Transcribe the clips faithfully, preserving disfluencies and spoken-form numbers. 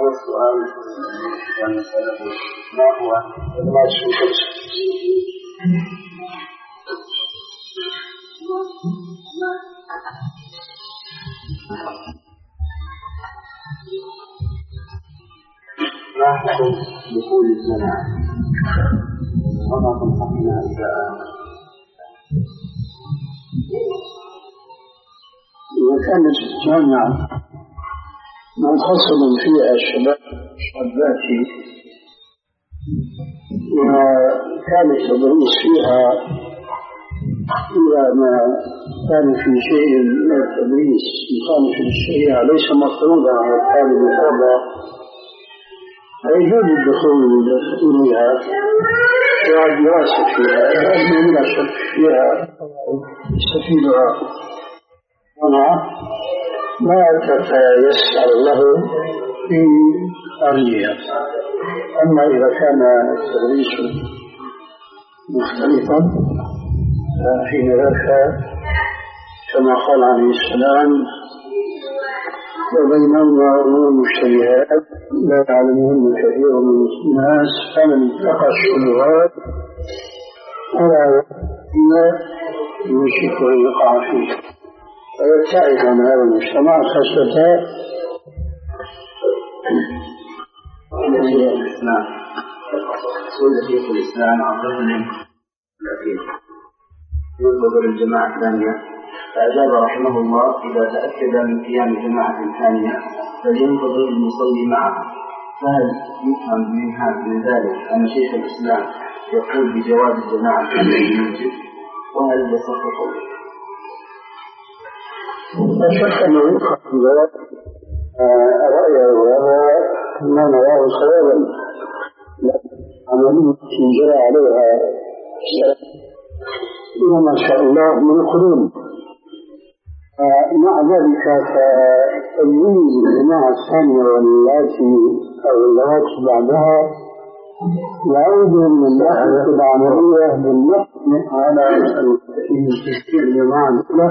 هو السؤال والمسألة ما هو المقصود؟ ما حكم دخول الجماعة؟ وما تنصحنا إذا إذا كانت الجامعة منفصل فيها الشباب والباتي وكان التدريس فيها إذا ما كان في شيء من التدريس مخالف للشريعة ليس مفروضا على الطالب فرضا فيجوز الدخول إليها والدراسة فيها لأنه لا شك فيها يستفيدها هنا ما تتيسر له في أرضها. أما إذا كان التدريس مختلفا فحين ذاك كما قال عليه السلام وبينهما أمور مشتبهات لا يعلمهن كثير من الناس فمن اتقى الشبهات فلا يوشك أن يقع فيه ويبتعد عن هذا المجتمع خشية الإسلام. سئل شيخ الإسلام عن رجل ينتظر الجماعة الثانية فأجاب رحمه الله إذا تأكد من قيام جماعة ثانية فلينتظر المصلي معه. فهل يفهم من ذلك أن شيخ الإسلام يقول بجواز الجماعة الثانية المسجد وهل يصح قوله؟ لا شك أنه يفهم ذلك رأيه وهذا ما نراه صوابا عملية جرى عليها ما شاء الله من القرون. مع ذلك فتمييز الجماعة الثانية واللاتي أو اللواتي بعدها يعود من ناحية العملية بالنقل على تشكيل الجماعة الأولى.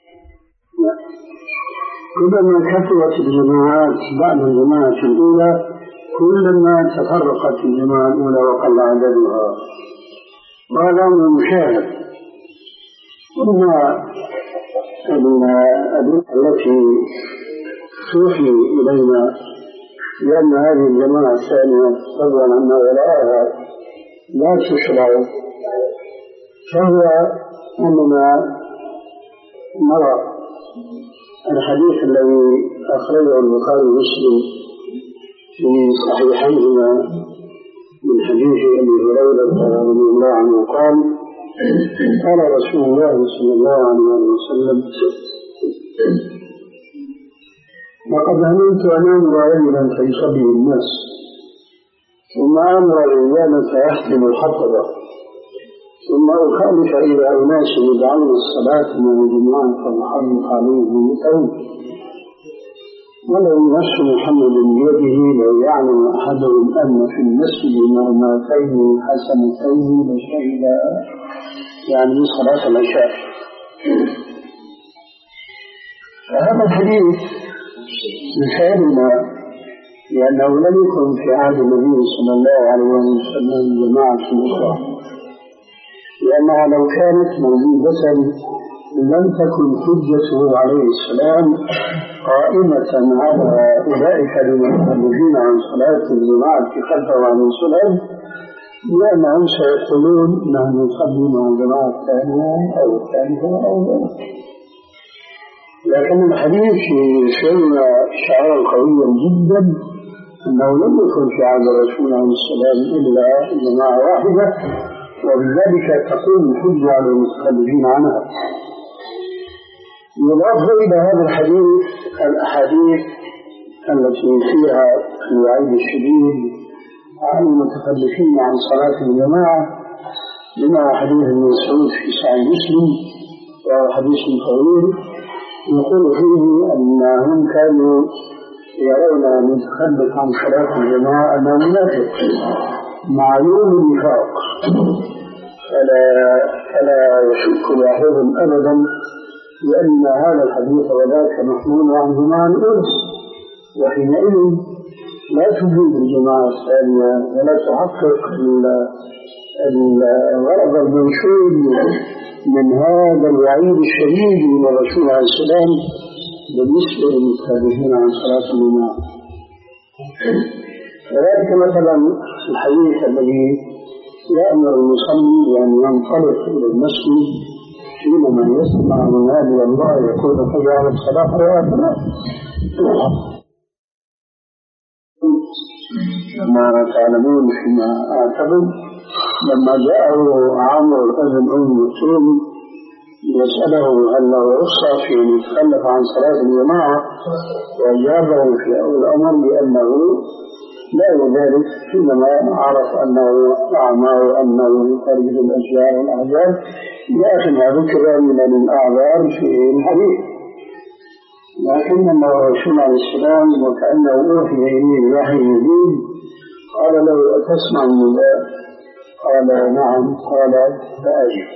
كلما كثرت الجماعات بعد الجماعة الأولى كلما تفرقت الجماعة الأولى وقل عددها وهذا أمر مشاهد. وما الأدلة التي توحي إلينا لأن هذه الجماعة الثانية فضلا عما وراءها لا تشرع فهو أننا نرى الحديث الذي أخرجه البخاري ومسلم في صحيحيهما من حديث أبي هريرة رضي الله عنه قال قال رسول الله صلى الله عليه وسلم لقد هممت أن أمر رجلا فيصلي الناس ثم أمر رجالا فيحكم الحطبة ثم أخالف إلى أناس يدعون الصلاة من الجماعة فأحرق عليه الأرض ولو نفس محمد بيده لو يعلم أحدهم أن في المسجد مرماتين حسنتين لشهد يعني صلاة العشاء. فهذا الحديث مثالنا لأنه لم يكن في عهد النبي صلى الله عليه وسلم جماعة أخرى لأنها لو كانت موجودة لم تكن حجته عليه السلام قائمة على أولئك المتخلفين عن صلاة الجماعة خلفه عن الصلاة لأنهم سيقولون نحن نصلي مع الجماعة الثانية أو الثالثة أو ذلك. لكن الحديث يشير شعارا قويا جدا أنه لم يكن في عهد الرسول عليه السلام إلا جماعة واحدة وبذلك تقوم الحجة على المتخلفين عنها. يضاف إلى هذا الحديث الأحاديث التي فيها الوعيد الشديد عن المتخلفين عن صلاة الجماعة منها حديث ابن مسعود في صحيح مسلم وحديث طويل يقول فيه أنهم كانوا يرون المتخلف عن صلاة الجماعة أنه منافق معلوم النفاق فلا, فلا يشك واحدهم أبدا لأن هذا الحديث وذاك محمول عن جماعة الأنس وحينئذ لا تفيد الجماعة الثانية ولا تحقق الغرض المنشود من هذا الوعيد الشديد من الرسول عليه السلام بالنسبة للمتخلفين عن صلاة الجماعة. وذلك مثلا الحديث الذي يأمر المصلي بأن ينطلق إلى المسجد حينما يسمع منادي الله يقول حي على الصلاة ولا كما تعلمون فيما أعتقد لما جاءه عمرو بن أم مكتوم يسأله هل له رخصة في أن يتخلف عن صلاة الجماعة وأجابه في أول الأمر بأنه لا ذلك حينما عرف أنه أعمى وأنه يخرج الأشياء والأحزاب لكن ذكر من الأعذار في الحديث. لكن الرسول عليه السلام وكأنه أوحي إليه وحي جديد قال له أتسمع النداء؟ قال نعم. قال فأجب.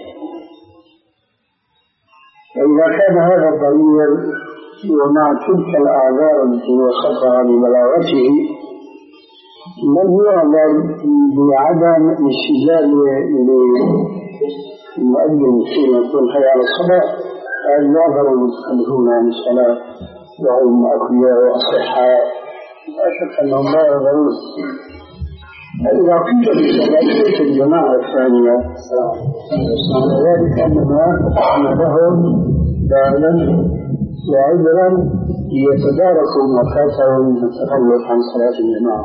فإذا كان هذا الضمير ومع تلك الأعذار التي وصفها ببلاغته لم يعلم بعدم استجاب للمؤذن حين يقول حي على الصلاة أن يعذر المتخلفون عن الصلاة وهم أقوياء وأصحاء لا شك أنهم لا يعذرون. فإذا قيل بصلاة الجماعة الثانية ذلك أننا لهم دائما وعذرا ليتداركوا ما فاتهم من التخلف عن صلاة الجماعة.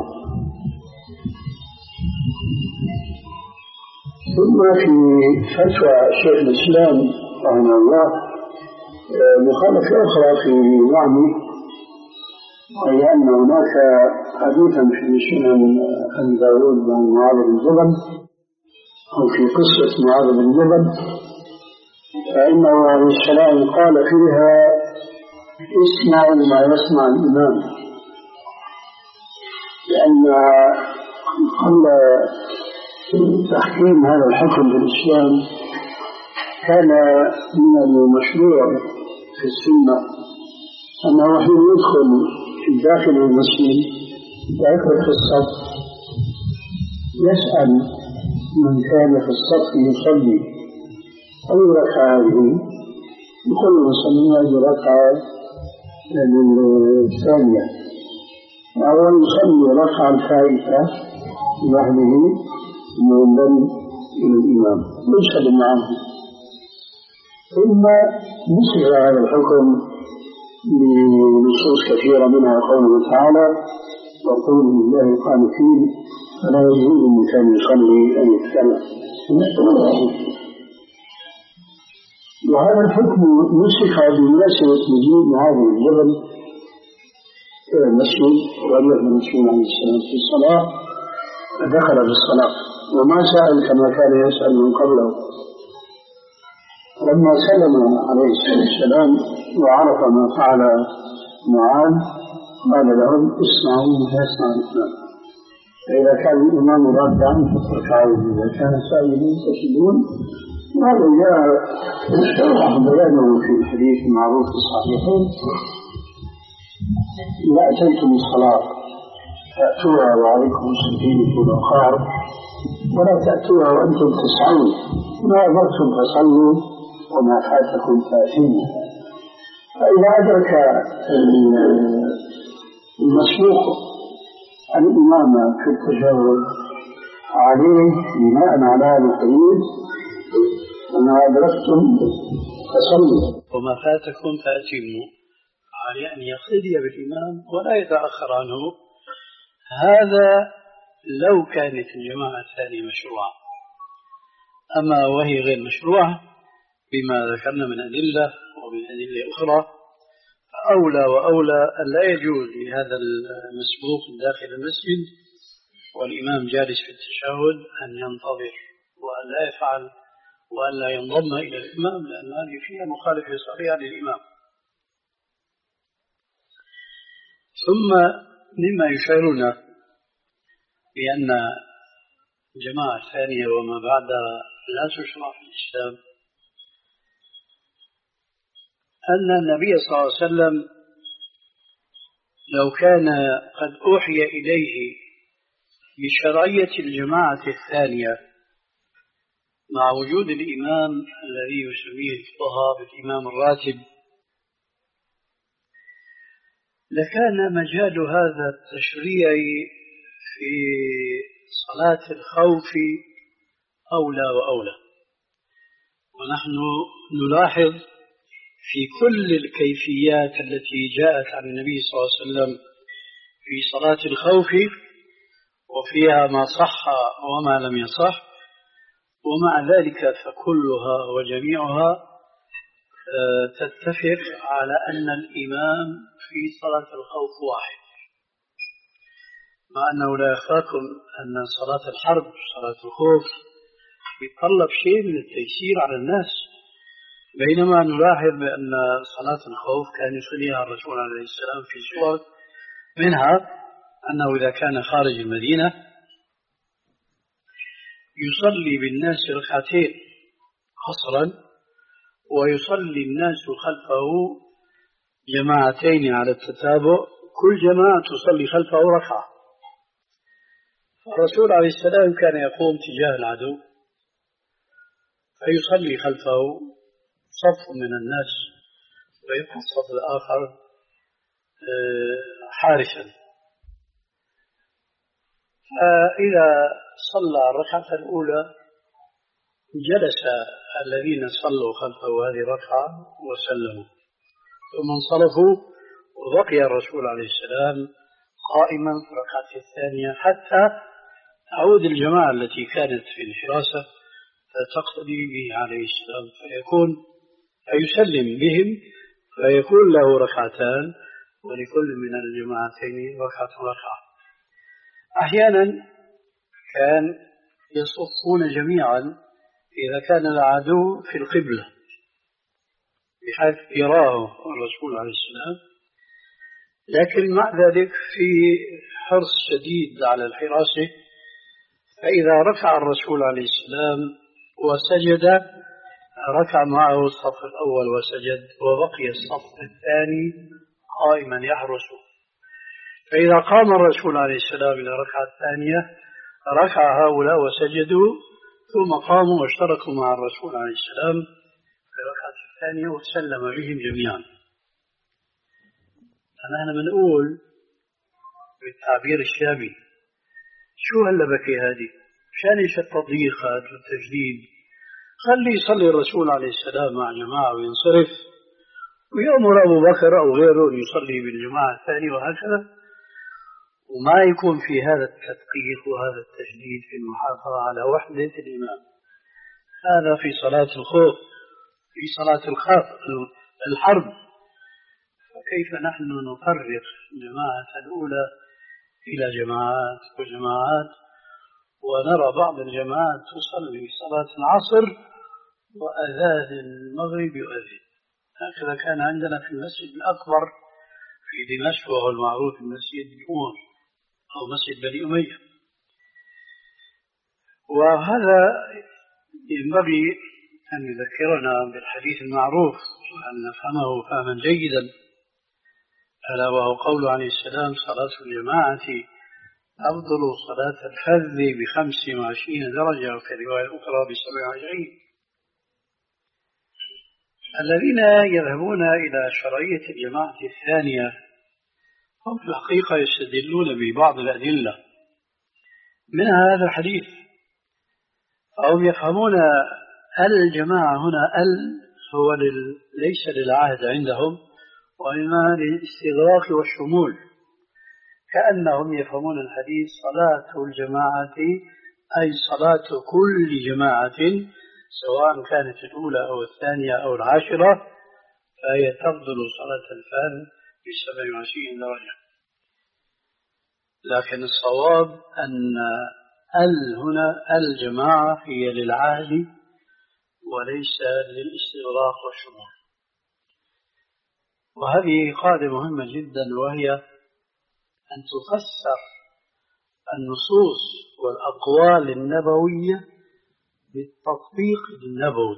ثم في فتوى شيخ الإسلام رحمه الله مخالفة أخرى في نعمه، وهي أن هناك حديثا في سنن أبي داود عن معاذ بن جبل أو في قصة معاذ بن جبل فإنه عليه السلام قال فيها اسمعوا ما يسمع الإمام، لأن قبل تحكيم هذا الحكم في الإسلام كان من المشروع في السنة أنه حين يدخل في داخل المسجد ويدخل في الصف يسأل من كان في الصف يصلي أي ركعة هذه، يقول المصلي هذه ركعة الثانية، وهو يصلي ركعة الفائتة لوحده منضم إلى الإمام يشهد معه. ثم نسخ هذا الحكم بنصوص كثيرة منها قوله تعالى وقولوا لله قانتين فلا يجوز من كان يصلي أن يتكلم. وهذا الحكم نسخ بمناسبة مجيء معاذ بن جبل إلى المسجد وأبلغ الرسول عليه السلام في الصلاة فدخل بالصلاة وما سأل كما كان يسأل من قبله. لما سلم عليه السلام وعرف ما فعل معاذ قال لهم اسمعوا ما يسمع الإمام، فإذا كان الإمام راكعا فاركعوا، إذا كان سائلين فسجدون. وهذا جاء بيانه في الحديث المعروف في الصحيحين إذا أتيتم الصلاة فأتوها وعليكم سكينة ووقار ولا تأتوها وأنتم تسعون، ما أمرتم فصلوا وما فاتكم فاتموا. فإذا أدرك المسبوق الإمام في التشهد عليه بناء على هذا الحديث وما أدركتم فصلوا وما فاتكم فاتموا، يعني أن يقتدي بالإمام ولا يتأخر عنه. هذا لو كانت الجماعة الثانية مشروعة، أما وهي غير مشروعة بما ذكرنا من أدلة ومن أدلة أخرى فأولى وأولى أن لا يجوز لهذا المسبوق داخل المسجد والإمام جالس في التشهد أن ينتظر وأن لا يفعل وأن لا ينضم إلى الإمام، لأن هذه فيها مخالفة صريحة للإمام. ثم مما يشعرنا بأن الجماعة الثانية وما بعدها لا تشرع في الإسلام أن النبي صلى الله عليه وسلم لو كان قد أوحي إليه بشرعية الجماعة الثانية مع وجود الإمام الذي يسميه الفقهاء بالإمام الراتب، لكان مجال هذا التشريع في صلاة الخوف أولى وأولى. ونحن نلاحظ في كل الكيفيات التي جاءت عن النبي صلى الله عليه وسلم في صلاة الخوف، وفيها ما صح وما لم يصح، ومع ذلك فكلها وجميعها تتفق على أن الإمام في صلاة الخوف واحد، مع أنه لا يخفاكم أن صلاة الحرب صلاة الخوف يتطلب شيء من التيسير على الناس، بينما نلاحظ بأن صلاة الخوف كان يصليها الرسول عليه السلام في صور، منها أنه إذا كان خارج المدينة يصلي بالناس ركعتين قصرا، ويصلي الناس خلفه جماعتين على التتابع، كل جماعة تصلي خلفه ركعة. الرسول عليه السلام كان يقوم تجاه العدو فيصلي خلفه صف من الناس ويبقى الصف الآخر حارسا، فإذا صلى الركعة الأولى جلس الذين صلوا خلفه هذه الركعة وسلموا، ثم انصرفوا وبقي الرسول عليه السلام قائما في الركعة الثانية حتى تعود الجماعة التي كانت في الحراسة فتقتدي به عليه السلام، فيكون فيسلم بهم فيكون له ركعتان ولكل من الجماعتين ركعة ركعة. أحيانا كان يصفون جميعا إذا كان العدو في القبلة بحيث يراه الرسول عليه السلام، لكن مع ذلك في حرص شديد على الحراسة، فإذا ركع الرسول عليه السلام وسجد ركع معه الصف الأول وسجد، وبقي الصف الثاني قائما يحرسه. فإذا قام الرسول عليه السلام إلى الركعة الثانية ركع هؤلاء وسجدوا، ثم قاموا واشتركوا مع الرسول عليه السلام في الركعة الثانية وسلم بهم جميعا. نحن بنقول بالتعبير الشامي شو هاللبكة هذه؟ مشان ايش التضييق هذا والتجديد؟ خلي يصلي الرسول عليه السلام مع جماعة وينصرف، ويأمر أبو بكر أو غيره أن يصلي بالجماعة الثانية، وهكذا، وما يكون في هذا التدقيق وهذا التجديد في المحافظة على وحدة الإمام. هذا في صلاة الخوف، في صلاة الحرب، فكيف نحن نفرق جماعة الأولى إلى جماعات وجماعات، ونرى بعض الجماعات تصلي صلاة العصر وأذان المغرب يؤذن. هكذا كان عندنا في المسجد الأكبر في دمشق، وهو المعروف المسجد الأموي أو مسجد بني أمية. وهذا ينبغي أن يذكرنا بالحديث المعروف وأن نفهمه فهما جيدا، ألا وهو قول عليه السلام: صلاة الجماعة أفضل صلاة الفذ بخمس وعشرين درجة، وفي رواية أخرى بسبع وعشرين. الذين يذهبون إلى شرعية الجماعة الثانية هم في الحقيقة يستدلون ببعض الأدلة منها هذا الحديث، فهم يفهمون الجماعة هنا ال هو ليس للعهد عندهم، وإنما للاستغراق والشمول، كأنهم يفهمون الحديث صلاة الجماعة أي صلاة كل جماعة سواء كانت الأولى أو الثانية أو العاشرة، فهي تفضل صلاة الفرد بسبع وعشرين درجة. لكن الصواب أن ال هنا الجماعة هي للعهد وليس للاستغراق والشمول. وهذه قاعدة مهمة جدا، وهي أن تفسر النصوص والأقوال النبوية بالتطبيق النبوي.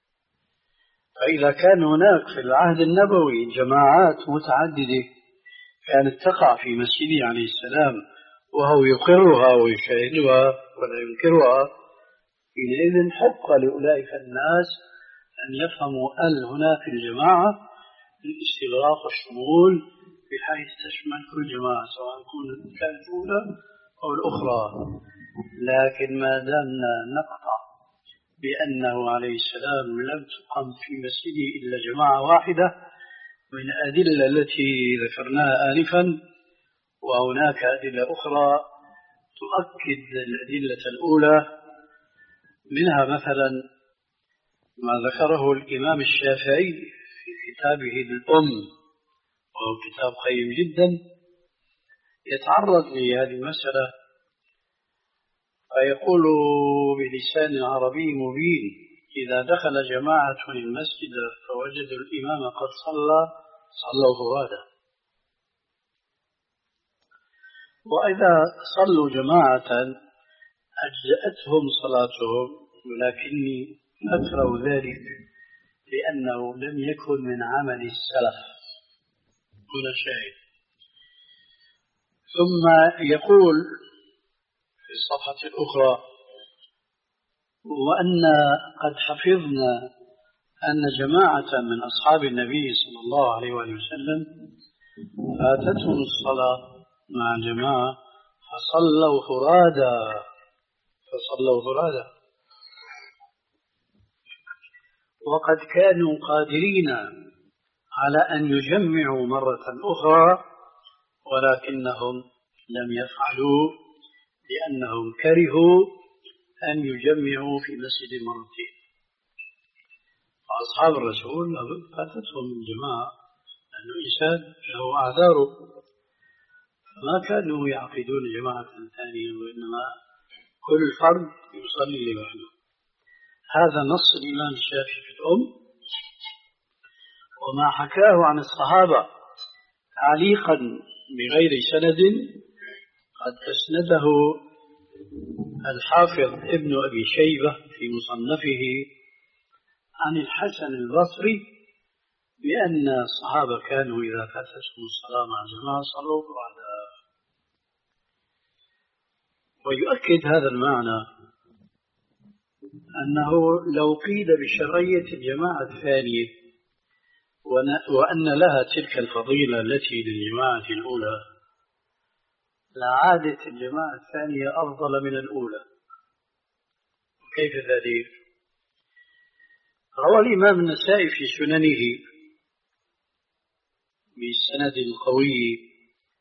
فإذا كان هناك في العهد النبوي جماعات متعددة كانت تقع في مسجده عليه السلام وهو يقرها ويشاهدها ولا ينكرها، حينئذ حق لأولئك الناس أن يفهموا ال هنا في الجماعة الاستغراق والشمول بحيث تشمل كل جماعة سواء كانت الأولى أو الأخرى. لكن ما دامنا نقطع بأنه عليه السلام لم تقم في مسجده إلا جماعة واحدة من الأدلة التي ذكرناها آنفا، وهناك أدلة أخرى تؤكد الأدلة الأولى، منها مثلا ما ذكره الإمام الشافعي في كتابه الأم، وهو كتاب قيم جدا يتعرض لهذه المسألة، فيقول بلسان عربي مبين: إذا دخل جماعة المسجد فوجدوا الإمام قد صلى صلوا فرادا، وإذا صلوا جماعة أجزأتهم صلاتهم، ولكني أكره ذلك لأنه لم يكن من عمل السلف. هنا شاهد. ثم يقول في الصفحة الأخرى: وأن قد حفظنا أن جماعة من أصحاب النبي صلى الله عليه وسلم فاتتهم الصلاة مع جماعة فصلوا فرادا فصلوا فرادا وقد كانوا قادرين على أن يجمعوا مرة أخرى، ولكنهم لم يفعلوا لأنهم كرهوا أن يجمعوا في مسجد مرتين. فأصحاب الرسول فاتتهم الجماعة لأنه إنسان له أعذاره، فما كانوا يعقدون جماعة ثانية، وإنما كل فرد يصلي لوحده. هذا نص الإمام الشافعي في الأم، وما حكاه عن الصحابة تعليقا بغير سند قد أسنده الحافظ ابن أبي شيبة في مصنفه عن الحسن البصري بأن الصحابة كانوا إذا فاتتهم الصلاة مع جماعة صلوا فرادا. ويؤكد هذا المعنى أنه لو قيل بشرعية الجماعة الثانية وأن لها تلك الفضيلة التي للجماعة الأولى لعادت الجماعة الثانية أفضل من الأولى. كيف ذلك؟ روى الإمام النسائي في سننه بالسند القوي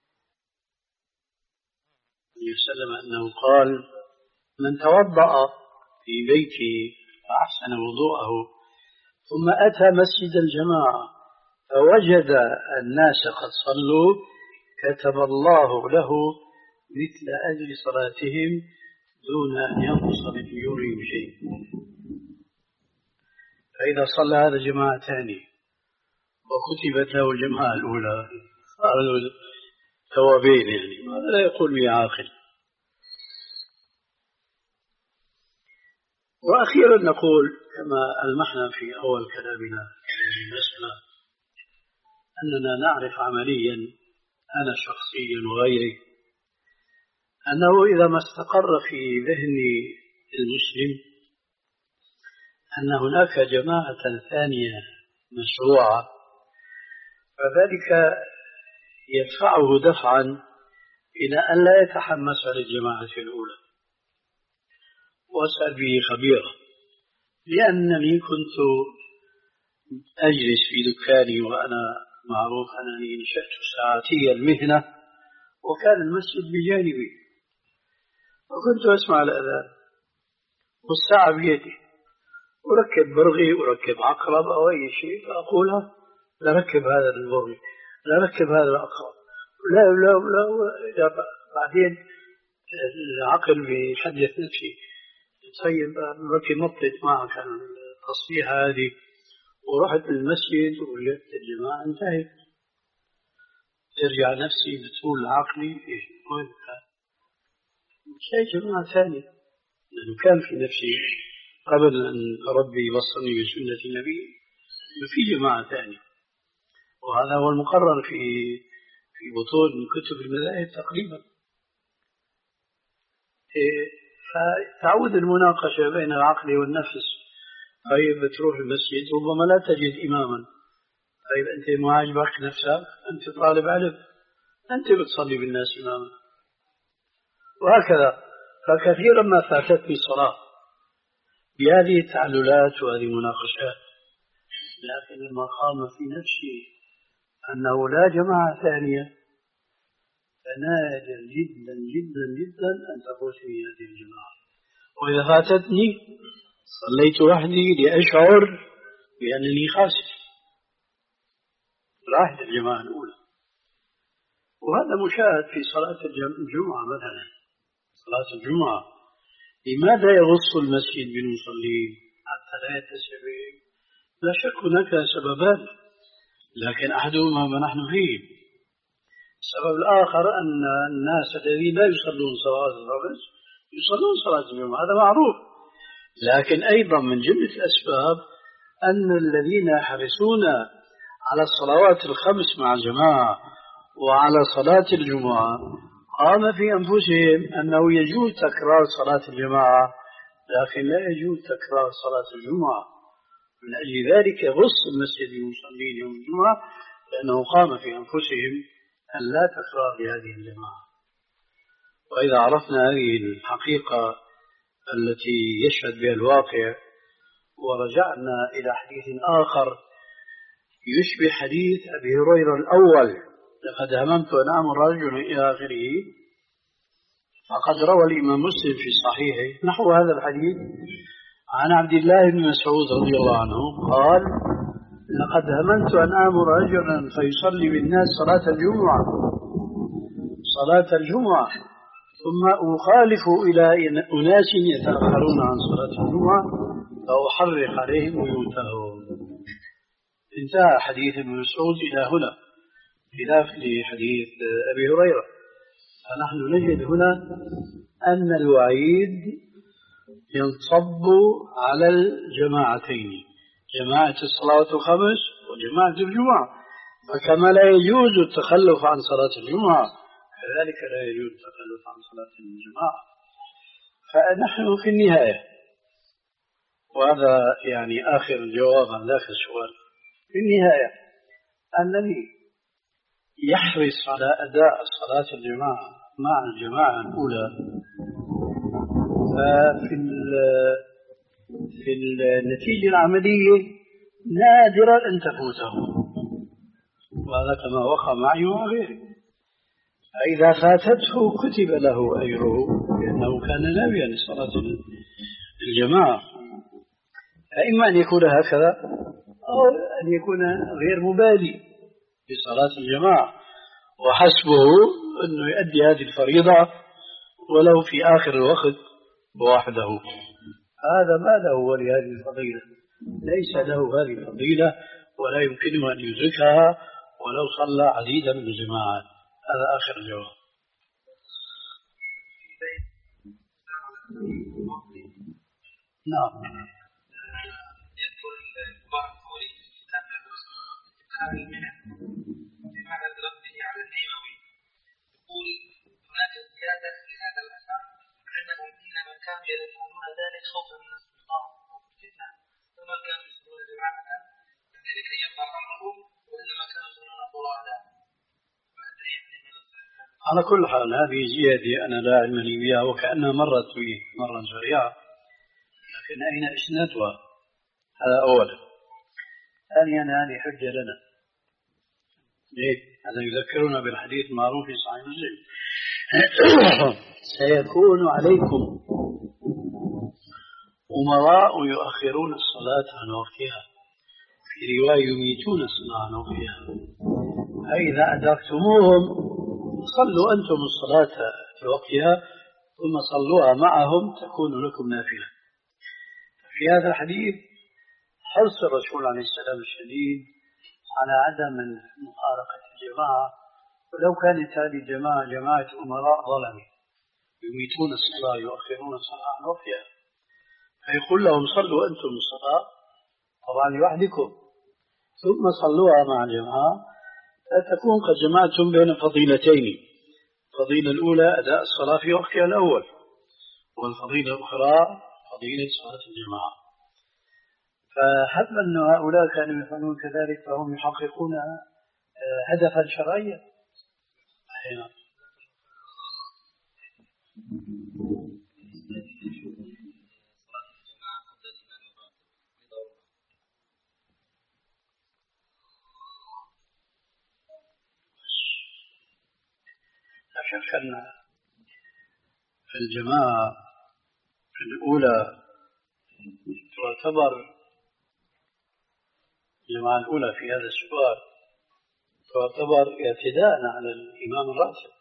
وسلم أنه قال: من توضأ في بيته فأحسن وضوءه ثم أتى مسجد الجماعة فوجد الناس قد صلوا كتب الله له مثل أجر صلاتهم دون أن ينقص من أجورهم شيء. فإذا صلى هذا جماعة ثانية وكتبت له الجماعة الأولى صار ثوابين، يعني هذا لا يقول لي عاقل. وأخيرا نقول كما ألمحنا في أول كلامنا في المسألة أننا نعرف عمليا، أنا شخصيا وغيري، أنه إذا ما استقر في ذهن المسلم أن هناك جماعة ثانية مشروعة، فذلك يدفعه دفعا إلى أن لا يتحمس للجماعة الأولى. وأسأل به خبيرا، لأنني كنت أجلس في دكاني وأنا معروف أنني نشأت ساعتي المهنة، وكان المسجد بجانبي، وكنت أسمع الأذان والساعة بيدي، أركب برغي أركب عقرب أو أي شيء، فأقولها لا ركب هذا البرغي لا ركب هذا العقرب لا لا لا. بعدين العقل بيحدث نفسي: طيب ركب نطت معك التصفيح هذه، ورحت المسجد ووجدت الجماعة انتهت. ترجع نفسي بتقول عقلي إيش وين كان؟ شيء جماعة ثانية، لأنه كان في نفسي قبل أن ربي يبصرني بسنة النبي في جماعة ثانية، وهذا هو المقرر في في بطون كتب المذاهب تقريبا. فتعود المناقشة بين العقل والنفس. طيب بتروح المسجد ربما لا تجد إماما، طيب أنت ما عجبك نفسك، أنت طالب علم، أنت بتصلي بالناس إماما، وهكذا. فكثيرا ما فاتتني صلاة بهذه التعللات وهذه المناقشات، لكن لما قام في نفسي أنه لا جماعة ثانية فنادر جدا جدا جدا أن تفوت في هذه الجماعة. وإذا فاتتني صليت وحدي لأشعر بأنني خاسر، راحت الجماعة الأولى. وهذا مشاهد في صلاة الجمعة مثلا. صلاة الجمعة لماذا يغص المسجد بالمصلين حتى لا يتسع بهم؟ لا شك هناك سببان، لكن أحدهما ما نحن فيه. السبب الآخر أن الناس الذين لا يصلون صلاة الخمس يصلون صلاة الجمعة، هذا معروف. لكن أيضا من جملة الأسباب أن الذين يحرصون على الصلوات الخمس مع الجماعة وعلى صلاة الجمعة قام في أنفسهم أنه يجوز تكرار صلاة الجماعة، لكن لا يجوز تكرار صلاة الجمعة. من أجل ذلك يغص المسجد المصلين يوم الجمعة، لأنه قام في أنفسهم أن لا تكرار لهذه الجماعة. وإذا عرفنا هذه الحقيقة التي يشهد بها الواقع ورجعنا إلى حديث آخر يشبه حديث أبي هريرة الأول، لقد هممت أن آمر رجلا إلى آخره، فقد روى الإمام مسلم في صحيحه نحو هذا الحديث عن عبد الله بن مسعود رضي الله عنه قال: لقد هممت أن آمر رجلا فيصلي بالناس صلاة الجمعة صلاة الجمعة ثم أخالف إلى أناس يتأخرون عن صلاة الجمعة فأحرق عليهم بيوتهم. انتهى حديث ابن مسعود إلى هنا، خلاف لحديث أبي هريرة. فنحن نجد هنا أن الوعيد ينصب على الجماعتين، جماعة الصلاة الخمس وجماعة الجمعة. فكما لا يجوز التخلف عن صلاة الجمعة كذلك لا يجوز التخلف عن صلاة الجماعة. فنحن في النهاية، وهذا يعني آخر الجواب عن ذاك السؤال، في النهاية أنني يحرص على أداء صلاة الجماعة مع الجماعة الأولى، ففي في النتيجة العملية نادرا أن تفوته، وهذا كما وقع معي وغيري. فإذا فاتته كتب له أجره لأنه كان ناويا لصلاة الجماعة. فإما أن يكون هكذا أو أن يكون غير مبالي بصلاة الجماعة وحسبه أنه يؤدي هذه الفريضة ولو في آخر الوقت وحده. هذا ما له ولهذه الفضيلة، ليس له هذه الفضيلة ولا يمكنه أن يدركها ولو صلى عديدا من الجماعات. هذا آخر الجواب. نعم. يذكر البعض الفوري في كتاب اتقان المنن بمعنى رده على النووي، يقول هناك زيادة لهذا الأثر أنهم إنما كانوا يفعلون ذلك خوفا من السلطان والفتنة، وما كانوا يصلون جماعة كذلك يبقى أمرهم، وإنما كانوا يصلون طوالا. على كل حال هذه زيادة أنا لا علم لي بها وكأنها مرت بي مرة سريعة، لكن أين إسنادها؟ هذا أولا. ثانيا هذه حجة لنا، ليه؟ هذا يذكرنا بالحديث المعروف في صحيح مسلم: سيكون عليكم أمراء يؤخرون الصلاة عن وقتها، في رواية يميتون الصلاة عن وقتها، فإذا أدركتموهم صلوا أنتم الصلاة في وقتها ثم صلوها معهم تكون لكم نافلة. في هذا الحديث حرص الرسول عليه السلام الشديد على عدم مفارقة الجماعة، ولو كانت هذه الجماعة جماعة أمراء ظلمة يميتون الصلاة يؤخرون الصلاة عن وقتها، فيقول لهم صلوا أنتم الصلاة طبعا لوحدكم ثم صلوها مع الجماعة، تكون قد جمعتم بين فضيلتين. الفضيلة الأولى أداء الصلاة في وقتها الأول، والفضيلة الأخرى فضيلة صلاة الجماعة. فحتى أن هؤلاء كانوا يفعلون كذلك فهم يحققون هدفا شرعيا. لا شك أن الجماعة الأولى تعتبر الجماعة الأولى في هذا السؤال تعتبر اعتداء على الإمام الراتب،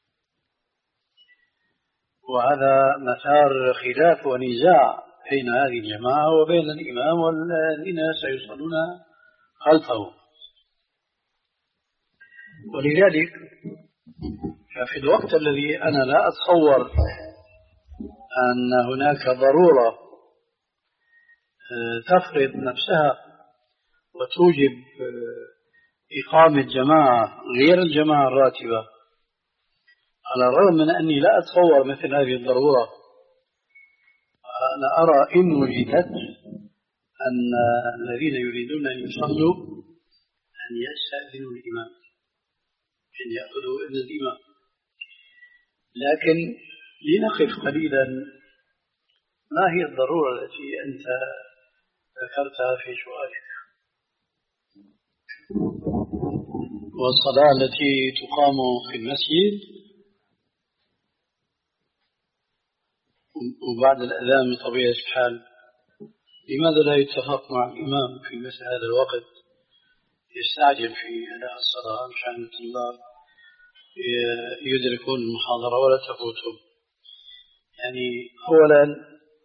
وهذا مثار خلاف ونزاع بين هذه الجماعة وبين الإمام والذين سيصلون خلفه. ولذلك في الوقت الذي أنا لا أتصور أن هناك ضرورة تفرض نفسها وتوجب إقامة جماعة غير الجماعة الراتبة، على الرغم من أني لا أتصور مثل هذه الضرورة، أنا أرى إن وجدت أن الذين يريدون أن يصلوا أن يستأذنوا الإمام، أن يأخذوا إذن الإمام. لكن لنقف قليلا، ما هي الضرورة التي أنت ذكرتها في سؤالك؟ والصلاة التي تقام في المسجد وبعد الأذان بطبيعة الحال، لماذا لا يتفق مع الإمام في مثل هذا الوقت، يستعجل في أداء الصلاة مشان الطلاب يدركون المحاضرة ولا تفوتهم؟ يعني أولا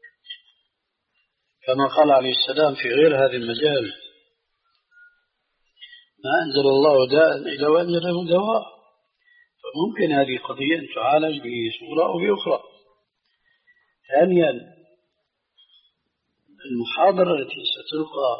كما قال عليه السلام في غير هذا المجال: ما أنزل الله داء إلا وأنزله دواء. فممكن هذه قضية أن تعالج بصورة أو بأخرى. ثانيا، المحاضرة التي ستلقى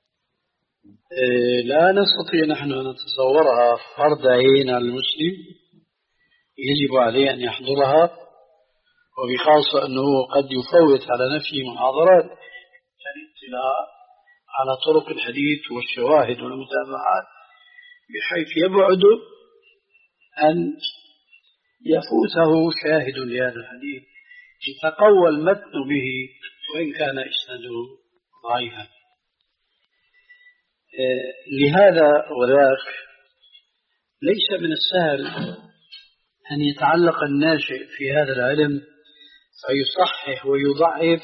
لا نستطيع نحن أن نتصورها فرض عين على المسلم، يجب عليه أن يحضرها، وبخاصة أنه قد يفوت على نفسه محاضرات كالاطلاع على طرق الحديث والشواهد والمتابعات، بحيث يبعد أن يفوته شاهد لهذا الحديث يتقوى المتن به وإن كان إسناده ضعيفا. لهذا وذاك ليس من السهل أن يتعلق الناشئ في هذا العلم فيصحح ويضعف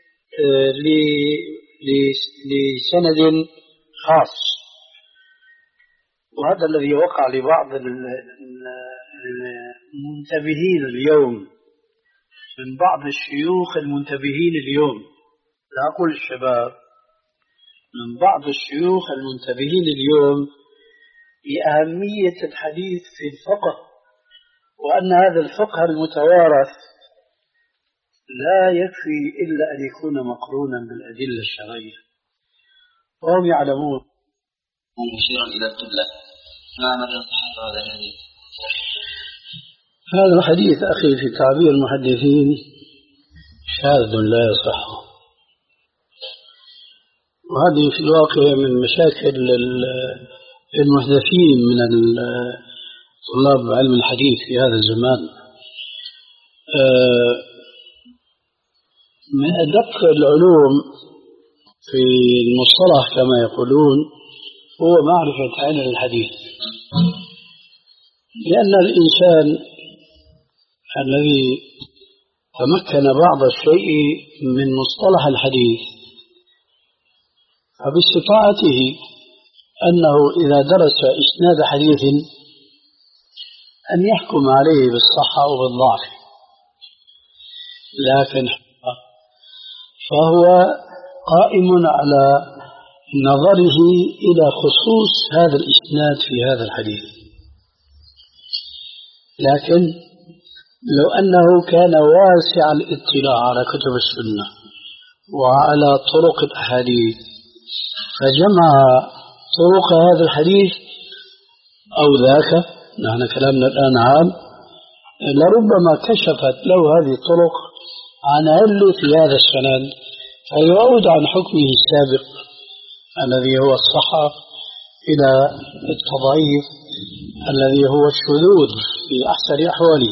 لسند خاص. وهذا الذي وقع لبعض المنتبهين اليوم، من بعض الشيوخ المنتبهين اليوم، لا أقول الشباب، من بعض الشيوخ المنتبهين اليوم لأهمية الحديث في الفقه، وأن هذا الفقه المتوارث لا يكفي إلا أن يكون مقرونا بالأدلة الشرعية. وهم يعلمون مشيرا إلى القبلة، ما مدى صحة هذا الحديث؟ هذا الحديث أخي في تعبير المحدثين شاذ لا يصح، وهذه في الواقع من مشاكل المحدثين من طلاب علم الحديث في هذا الزمان. من أدق العلوم في المصطلح كما يقولون هو معرفة علم الحديث، لأن الإنسان الذي تمكن بعض الشيء من مصطلح الحديث فباستطاعته أنه إذا درس إسناد حديث أن يحكم عليه بالصحة أو بالضعف، لكن فهو قائم على نظره إلى خصوص هذا الإسناد في هذا الحديث. لكن لو أنه كان واسع الاطلاع على كتب السنة وعلى طرق الأحاديث فجمع طرق هذا الحديث أو ذاك، نحن كلامنا الآن عام، لربما كشفت له هذه الطرق عن علة هذا السند فيعود عن حكمه السابق الذي هو الصحة إلى التضعيف الذي هو الشذوذ في أحسن أحواله.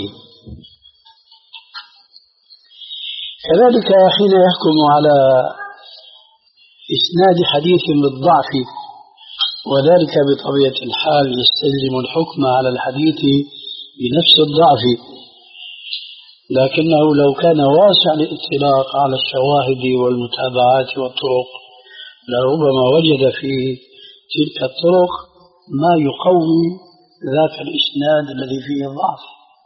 كذلك حين يحكم على إسناد حديث بالضعف، وذلك بطبيعة الحال يستلزم الحكم على الحديث بنفس الضعف، لكنه لو كان واسع الاطلاق على الشواهد والمتابعات والطرق لربما وجد في تلك الطرق ما يقوي ذاك الإسناد الذي فيه الضعف.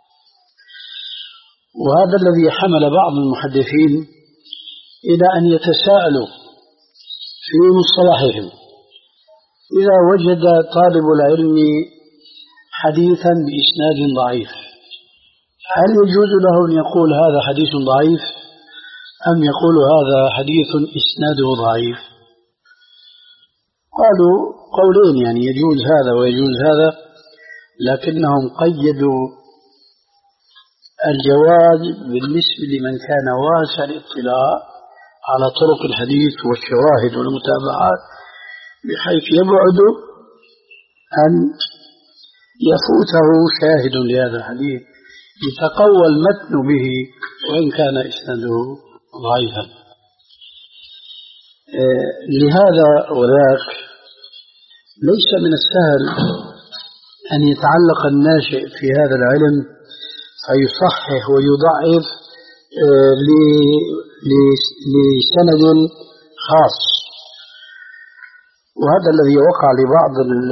وهذا الذي حمل بعض المحدثين إلى أن يتساءلوا في مصطلحهم إذا وجد طالب العلم حديثا بإسناد ضعيف هل يجوز له أن يقول هذا حديث ضعيف أم يقول هذا حديث إسناده ضعيف؟ قالوا قولين، يعني يجوز هذا ويجوز هذا، لكنهم قيدوا الجواز بالنسبة لمن كان واسع الاطلاع على طرق الحديث والشواهد والمتابعات، بحيث يبعد أن يفوته شاهد لهذا الحديث يتقوى المتن به وإن كان إسناده ضعيفا. لهذا وذاك ليس من السهل أن يتعلق الناشئ في هذا العلم فيصحح ويضعف لسند خاص. وهذا الذي وقع لبعض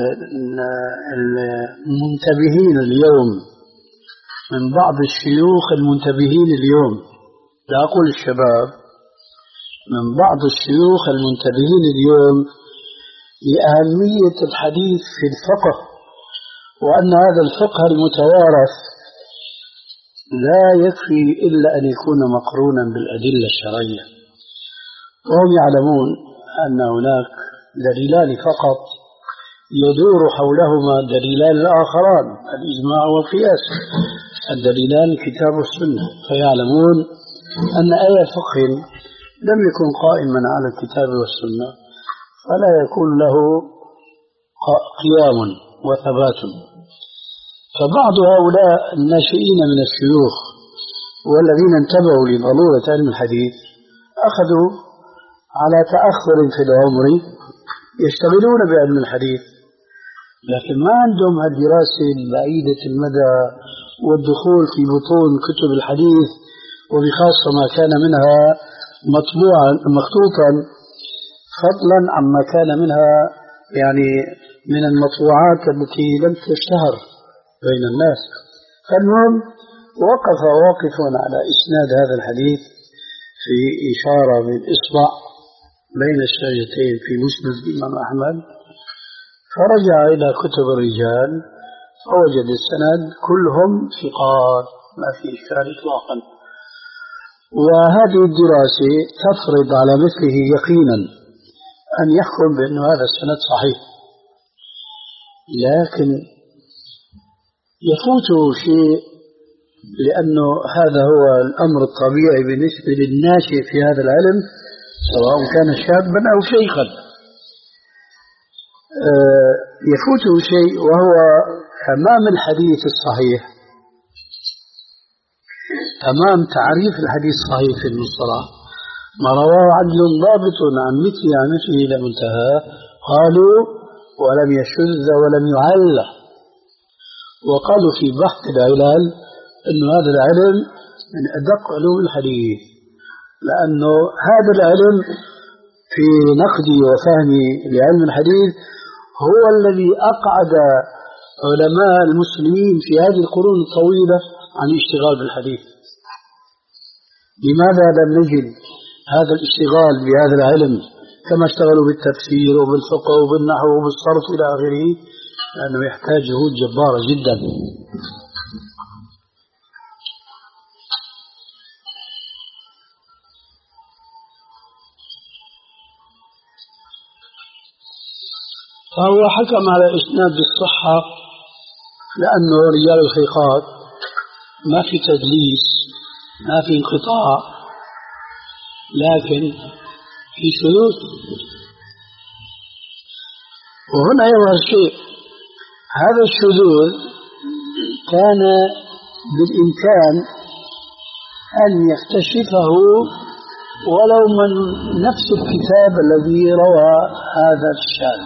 المنتبهين اليوم، من بعض الشيوخ المنتبهين اليوم، لا أقول الشباب، من بعض الشيوخ المنتبهين اليوم لأهمية الحديث في الفقه، وأن هذا الفقه المتوارث لا يكفي إلا أن يكون مقرونا بالأدلة الشرعية. وهم يعلمون أن هناك دليلان فقط يدور حولهما دليلان الآخران، الإجماع والقياس، الدليلان الكتاب والسنة، فيعلمون أن أي فقه لم يكن قائما على الكتاب والسنة فلا يكون له قيام وثبات. فبعض هؤلاء الناشئين من الشيوخ والذين انتبهوا لضرورة علم الحديث أخذوا على تأخر في العمر يشتغلون بعلم الحديث، لكن ما عندهم الدراسة البعيدة المدى والدخول في بطون كتب الحديث، وبخاصة ما كان منها مطبوعا مخطوطا، فضلا عما كان منها يعني من المطبوعات التي لم تشتهر بين الناس. فالمهم وقف واقف على إسناد هذا الحديث في إشارة بالإصبع بين الشاجتين في مسند الإمام أحمد، فرجع إلى كتب الرجال فوجد السند كلهم ثقات ما في إشكال إطلاقا. وهذه الدراسة تفرض على مثله يقينا أن يحكم بأن هذا السند صحيح، لكن يفوته شيء لأنه هذا هو الأمر الطبيعي بالنسبة للناشئ في هذا العلم سواء كان شابا أو شيخا. يفوته شيء وهو تمام الحديث الصحيح، تمام تعريف الحديث الصحيح في المصطلح، ما رواه عدل ضابط عن مثله عن مثله إلى منتهى، قالوا ولم يشذ ولم يعل. وقالوا في بحث العلال أن هذا العلم من أدق علوم الحديث، لأنه هذا العلم في نقدي وفهمي لعلم الحديث هو الذي أقعد علماء المسلمين في هذه القرون الطويلة عن الاشتغال بالحديث. لماذا لم نجد هذا الاشتغال بهذا العلم كما اشتغلوا بالتفسير وبالفقه وبالنحو وبالصرف إلى آخره؟ لأنه يحتاج جهود جبارة جدا. فهو حكم على إسناد الصحة لأنه رجال الثقات ما في تدليس، ما في انقطاع، لكن في شذوذ. وهنا يظهر شيء، هذا الشذوذ كان بالإمكان أن يكتشفه ولو من نفس الكتاب الذي روى هذا الشاذ،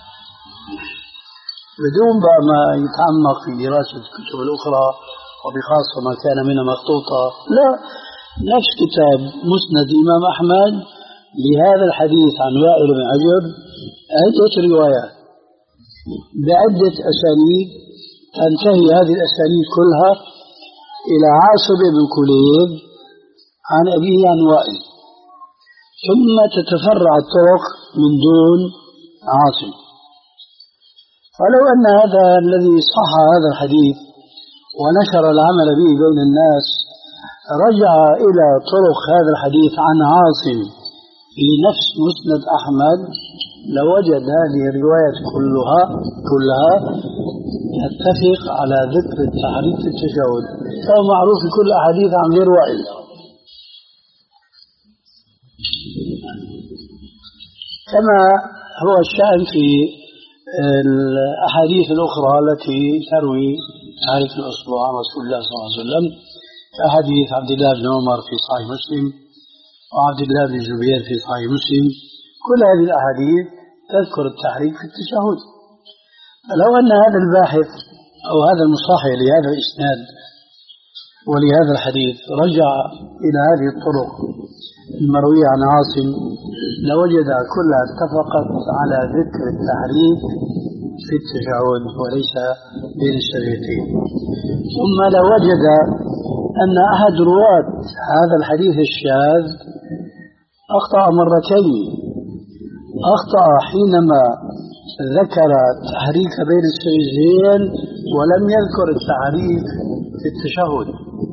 بدون ما يتعمق في دراسة الكتب الأخرى وبخاصة ما كان منها مخطوطة. لا، نفس كتاب مسند الإمام أحمد لهذا الحديث عن وائل بن حجر عدة روايات بعدة أسانيد، تنتهي هذه الأسانيد كلها إلى عاصم بن كليب عن أبيه عن وائل، ثم تتفرع الطرق من دون عاصم. فلو أن هذا الذي صح هذا الحديث ونشر العمل به بين الناس رجع إلى طرق هذا الحديث عن عاصم في نفس مسند أحمد لوجد هذه الروايات كلها كلها تتفق على ذكر التحريك في التشهد، فهو معروف في كل أحاديث عن غير وائل. كما هو الشأن في الأحاديث الأخرى التي تروي تعريف الأصبع عن رسول الله صلى الله عليه وسلم، كحديث عبد الله بن عمر في صحيح مسلم وعبد الله بن الزبير في صحيح مسلم، كل هذه الأحاديث تذكر التحريك في التشهد. فلو أن هذا الباحث أو هذا المصحح لهذا الإسناد ولهذا الحديث رجع إلى هذه الطرق المروية عن عاصم لوجد كلها اتفقت على ذكر التحريك في التشهد وليس بين السجدتين. ثم لوجد أن أحد رواة هذا الحديث الشاذ أخطأ مرتين، أخطأ حينما ذكر التحريك بين السجدتين ولم يذكر التحريك في التشهد،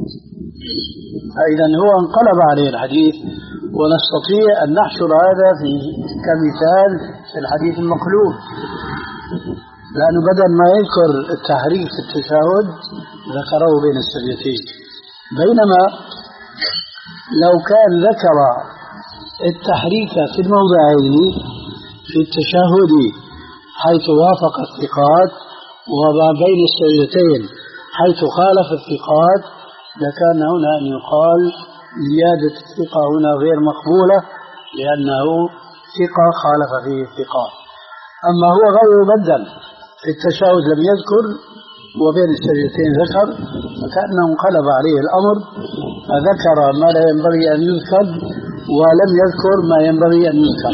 فإذا هو انقلب عليه الحديث. ونستطيع أن نحشر هذا في كمثال في الحديث المقلوب، لأنه بدل ما يذكر التحريك في التشهد ذكره بين السجدتين، بينما لو كان ذكر التحريك في الموضعين في التشهد حيث وافق الثقات وما بين السجدتين حيث خالف الثقات لكان هنا أن يقال زيادة الثقة هنا غير مقبولة لأنه ثقة خالف فيه الثقات. أما هو غير مبدل، في التشهد لم يذكر وبين السجدتين ذكر، فكأنه انقلب عليه الأمر فذكر ما لا ينبغي أن يذكر ولم يذكر ما ينبغي أن يذكر.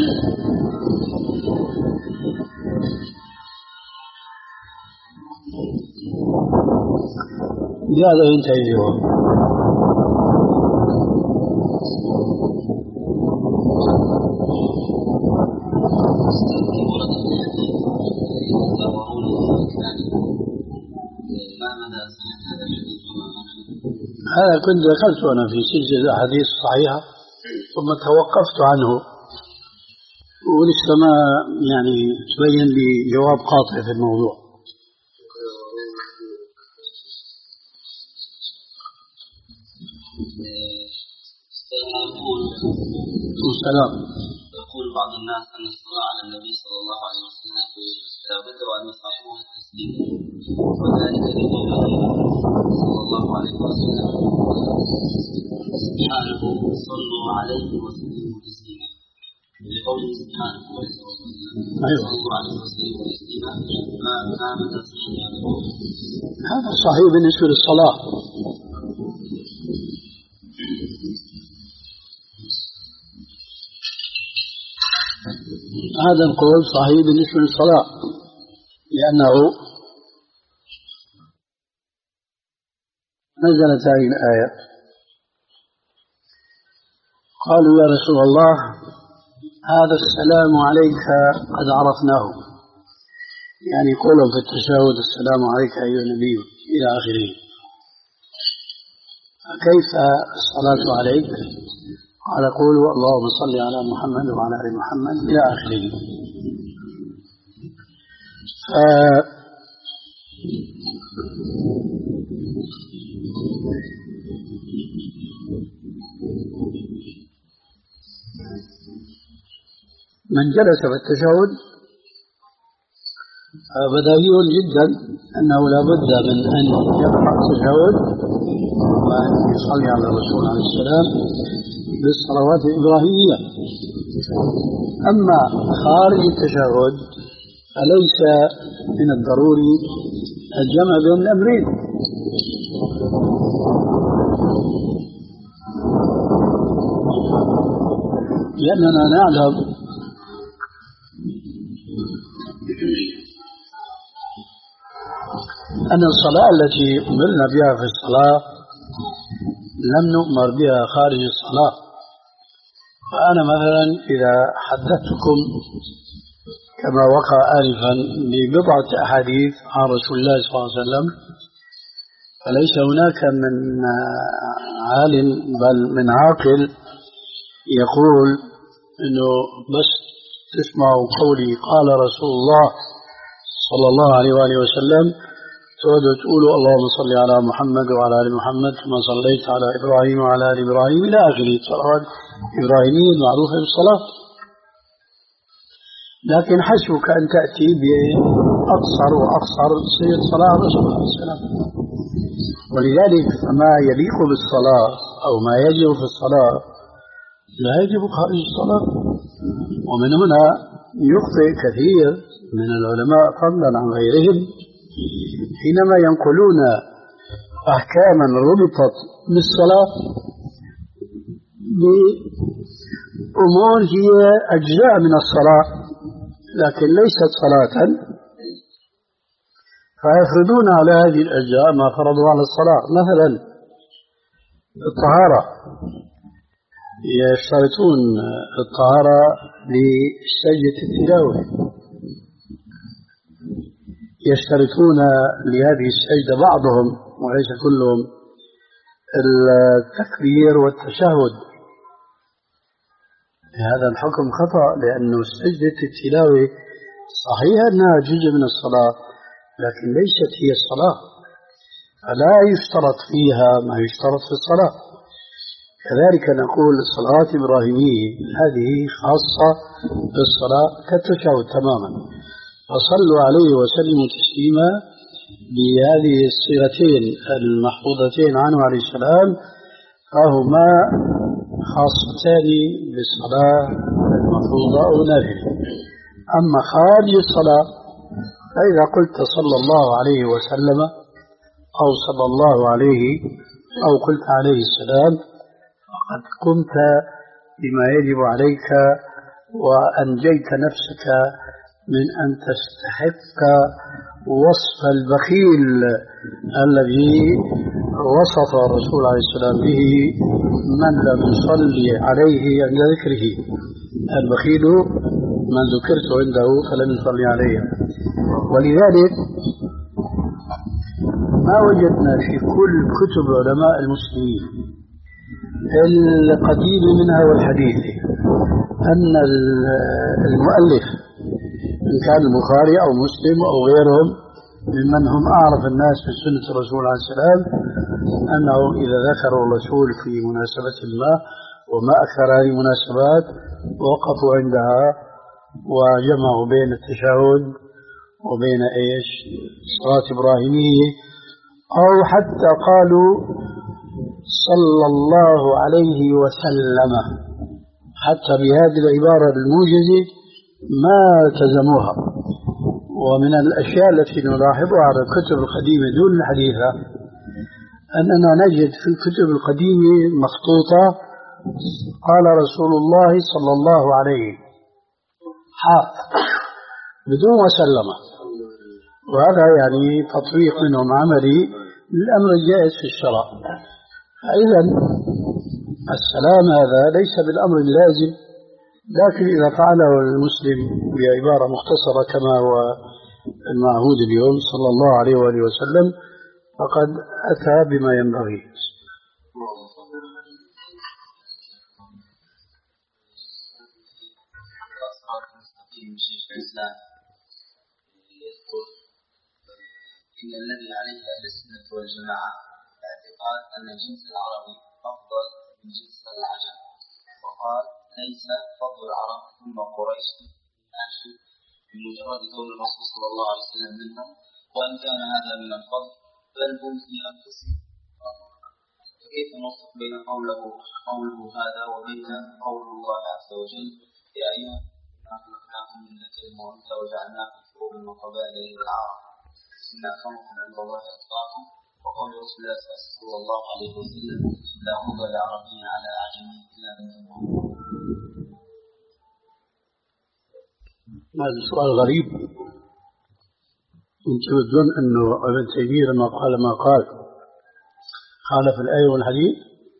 بهذا ينتهي الجواب. هذا كنت ذكرت أنا في سلسلة الأحاديث الصحيحة ثم توقفت عنه ولسه ما يعني تبين لي جواب قاطع في الموضوع. السلام. يقول بعض الناس أن الصلاة على النبي صلى الله عليه وسلم لا بد وأن يصاحبها التسليم، وذلك لقوله صلى الله عليه وسلم سبحانه صلوا عليه وسلموا تسليما، لقوله سبحانه صلى الله عليه وسلم تسليما. ما مدى صحيح هذا القول؟ هذا صحيح بالنسبة للصلاة. هذا القول صحيح بالنسبة للصلاة لأنه نزلت هذه الآية قالوا يا رسول الله هذا السلام عليك قد عرفناه، يعني قولهم في التشهد السلام عليك أيها النبي إلى آخره، فكيف الصلاة عليك؟ قال قولوا اللهم صل على محمد وعلى آل محمد إلى آخره. من جلس في التشهد بديهي جدا أنه لا بد من أن يقرأ التشهد وأن يصلي على الرسول عليه السلام بالصلوات الإبراهيمية. أما خارج التشهد فليس من الضروري الجمع بين الأمرين، لأننا نعلم أن الصلاة التي أمرنا بها في الصلاة لم نؤمر بها خارج الصلاة. فأنا مثلا إذا حدثتكم كما وقع آنفا ببضعة أحاديث عن رسول الله صلى الله عليه وسلم، فليس هناك من عالم بل من عاقل يقول إنه بس تسمعوا قولي قال رسول الله صلى الله عليه وآله وسلم تقعدوا تقولوا اللهم صل على محمد وعلى آل محمد كما صليت على إبراهيم وعلى آل إبراهيم إلى آخره صلوات إبراهيمية معروفة بالصلاة. لكن حسبك أن تأتي بأقصر وأقصر صيغة صلاة الرسول عليه السلام. ولذلك ما يليق بالصلاة أو ما يجب في الصلاة لا يجب خارج الصلاة. ومن هنا يخطئ كثير من العلماء فضلا عن غيرهم حينما ينقلون أحكاما ربطت بالصلاة بأمور هي أجزاء من الصلاة لكن ليست صلاة، فيفرضون على هذه الأجزاء ما فرضوا على الصلاة. مثلا الطهارة، يشترطون الطهارة لسجدة التلاوة، يشترطون لهذه السجدة بعضهم وليس كلهم التكبير والتشهد. هذا الحكم خطأ، لأنه سجدة التلاوة صحيح أنها جزء من الصلاة لكن ليست هي الصلاة، فلا يشترط فيها ما يشترط في الصلاة. كذلك نقول الصلاة الإبراهيمية هذه خاصة بالصلاة كالتشهد تماما، فصلوا عليه وسلموا تسليما بهذه الصيغتين المحفوظتين عنه عليه السلام، فهما خاصتان بالصلاة المفروضة أو نافلة. أما خارج الصلاة فإذا قلت صلى الله عليه وسلم أو صلى الله عليه أو قلت عليه السلام فقد قمت بما يجب عليك وأنجيت نفسك من أن تستحق وصف البخيل الذي وصف الرسول عليه السلام به من لم يصلي عليه عند ذكره. البخيل من ذكرت عنده فلم يصلي عليه. ولذلك ما وجدنا في كل كتب علماء المسلمين القديم منها والحديث أن المؤلف إن كان البخاري أو مسلم أو غيرهم ممن هم أعرف الناس بسنة الرسول عليه السلام أنه إذا ذكروا الرسول في مناسبة ما وما أكثر هذه المناسبات وقفوا عندها وجمعوا بين التشهد وبين إيش صلاة إبراهيمية، أو حتى قالوا صلى الله عليه وسلم، حتى بهذه العبارة الموجزة ما التزموها. ومن الأشياء التي نلاحظها على الكتب القديمة دون الحديثة أننا نجد في الكتب القديمة مخطوطة قال رسول الله صلى الله عليه حاط بدون وسلم، وهذا يعني تطبيق منهم عملي للأمر الجائز في الشرع. فإذا السلام هذا ليس بالأمر اللازم، لكن إذا فعله المسلم بعبارة مختصرة كما هو المعهود اليوم صلى الله عليه وآله وسلم فقد أتى بما ينبغي. شيخ الإسلام يذكر في إن الذي عليه أهل السنة والجماعة اعتقاد أن الجنس العربي أفضل من جنس العجم، وقال ليس فضل العرب ثم قريش ماشي بمجرد كون الرسول صلى الله عليه وسلم منهم، وإن كان هذا من الفضل بل هم في أنفسهم. فكيف نوفق بين قوله قوله هذا وبين قول الله عز وجل يا أيها الناس خلقناكم من ذكر وأنثى وجعلناكم شعوبا وقبائل للعرب إن أكرمكم عند الله أتقاكم، وقول رسول الله صلى الله عليه وسلم لا فضل عربي على أعجمي إلا من الله. هذا سؤال غريب. أنت تظن أنه ابن تيمية لما قال ما قال خالف الآية والحديث؟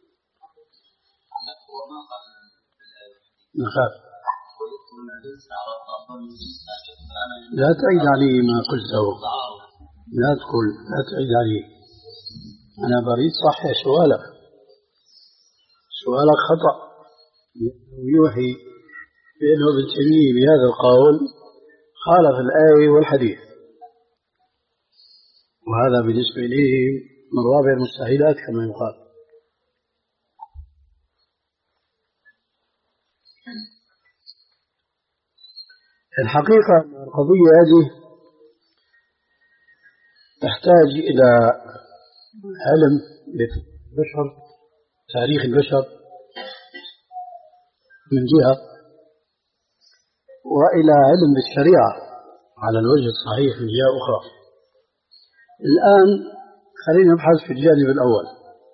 نخاف لا تعيد عليه ما قلته، لا تقول لا تعيد عليه. أنا بريد صحيح سؤالك، سؤالك خطأ، يوحي بأنه ابن تيمية بهذا القول خالف الآية والحديث، وهذا بالنسبة لي من رابع المستحيلات كما يقال. الحقيقة القضية هذه تحتاج إلى علم بالبشر، تاريخ البشر من جهة، وإلى علم بالشريعة على الوجه الصحيح من جهة أخرى. الآن خلينا نبحث في الجانب الأول.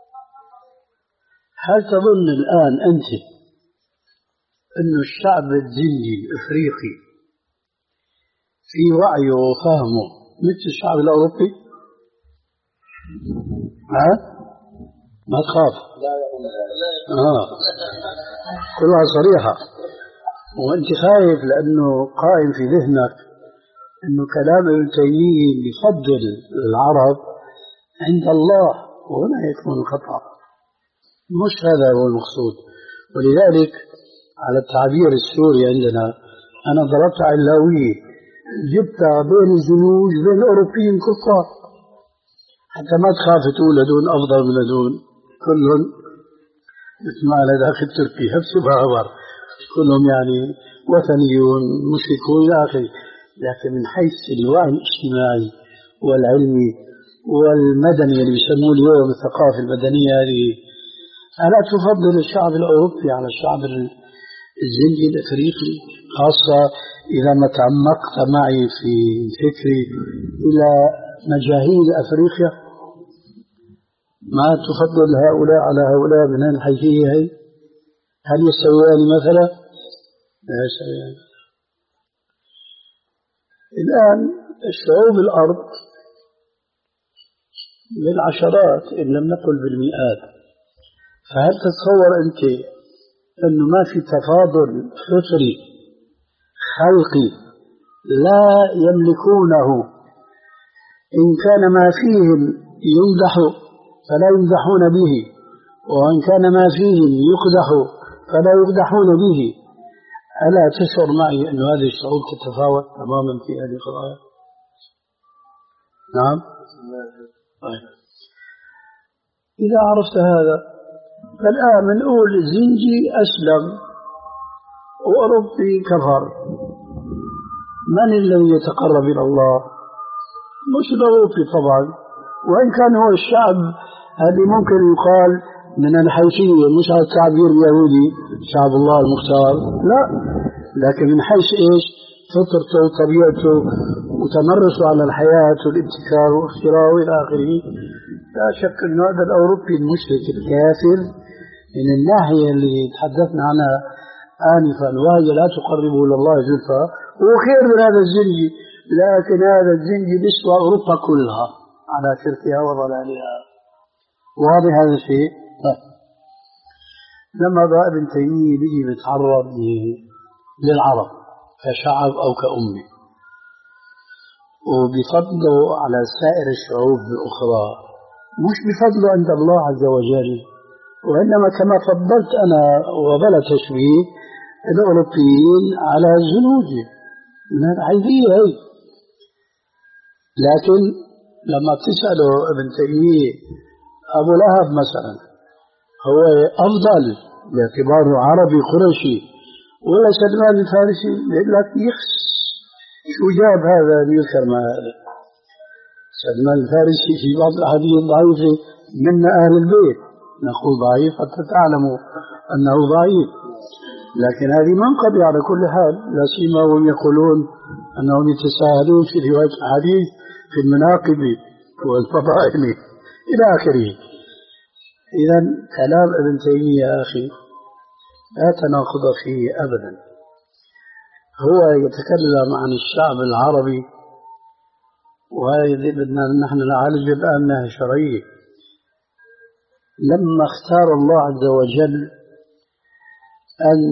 هل تظن الآن أنت أن الشعب الزنجي الأفريقي في وعيه وفهمه مثل الشعب الأوروبي؟ ها؟ ما تخاف؟ آه. كلها صريحة. وأنت خايف لأنه قائم في ذهنك أنه كلام ابن تيمية بفضل العرب عند الله، وهنا يكون الخطأ. مش هذا هو المقصود. ولذلك على التعبير السوري عندنا أنا ضربت على اللاوية، جبتها بين الزنوج بين الأوروبيين كفار، حتى ما تخاف تقول هدول أفضل من هدول، كلهم مثل ما على داخل تركيا نفس بعبر، كلهم يعني وثنيون مشركون إلى آخره. لكن من حيث الوعي الاجتماعي والعلمي والمدني اللي بيسموه اليوم الثقافة المدنية هذه، ألا تفضل الشعب الأوروبي على الشعب الزنجي الأفريقي؟ خاصة إذا ما تعمقت معي في فكري إلى مجاهيل أفريقيا، ما تفضل هؤلاء على هؤلاء من الحيثية هي؟ هل يستويان مثلا؟ لا يستويان. الآن الشعوب الأرض بالعشرات إن لم نقل بالمئات، فهل تتصور أنت أنه ما في تفاضل فطري خلقي لا يملكونه؟ إن كان ما فيهم يمدح فلا يمدحون به، وإن كان ما فيهم يقدح فلا يقدحون به. ألا تشعر معي أن هذه الشعوب تتفاوت تماما في هذه القضايا؟ نعم. طيب. إذا عرفت هذا فالآن نقول زنجي أسلم وأوروبي كفر، من الذي يتقرب إلى الله؟ مش الأوروبي طبعا، وإن كان هو الشعب هذه ممكن يقال من الحيثية، مش على التعبير اليهودي شعب الله المختار، لا، لكن من حيث إيش؟ فطرته وطبيعته وتمرسه على الحياة والابتكار واختراع إلى آخره. لا شك أن هذا الأوروبي المشرك الكافر من الناحية اللي تحدثنا عنها آنفا، وهي لا تقربه إلى الله زلفى، وخير من هذا الزنجي، لكن هذا الزنجي بيسوى أوروبا كلها على شركها وضلالها. واضح هذا الشيء؟ طيب. لما بقى ابن تيمية بيجي بيتعرض للعرب كشعب أو كأمة وبفضله على سائر الشعوب الأخرى، مش بفضله عند الله عز وجل، وإنما كما فضلت أنا وبلا تشبيه الأوروبيين على الزنوج من الحيثية هي. لكن لما بتسأله ابن تيمية أبو لهب مثلا هو أفضل باعتباره عربي قرشي ولا سلمان الفارسي؟ يقول لك يخس شو جاب هذا يذكر ما هذا؟ سلمان الفارسي في بعض الأحاديث الضعيفة من أهل البيت، نقول ضعيف حتى تعلموا أنه ضعيف، لكن هذه منقبة على كل حال، لا سيما وهم يقولون أنهم يتساهلون في رواية الحديث في المناقب والفضائل إلى آخره. إذا كلام ابن تيمية يا أخي لا تناقض فيه أبدا. هو يتكلم عن الشعب العربي، وهذه بدنا نحن نعالج الآن نهي شرعية. لما اختار الله عز وجل أن